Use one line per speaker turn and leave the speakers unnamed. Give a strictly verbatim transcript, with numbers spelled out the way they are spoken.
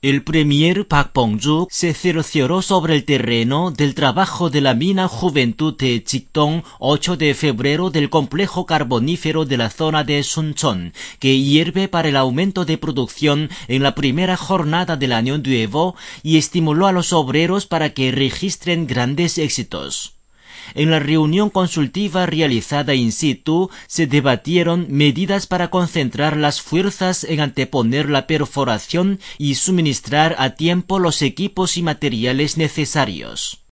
El premier Park Bong-guk se cercioró sobre el terreno del trabajo de la mina Juventud de Chikdong ocho de febrero del complejo carbonífero de la zona de Suncheon, que hierve para el aumento de producción en la primera jornada del año nuevo y estimuló a los obreros para que registren grandes éxitos. En la reunión consultiva realizada in situ se debatieron medidas para concentrar las fuerzas en anteponer la perforación y suministrar a tiempo los equipos y materiales necesarios.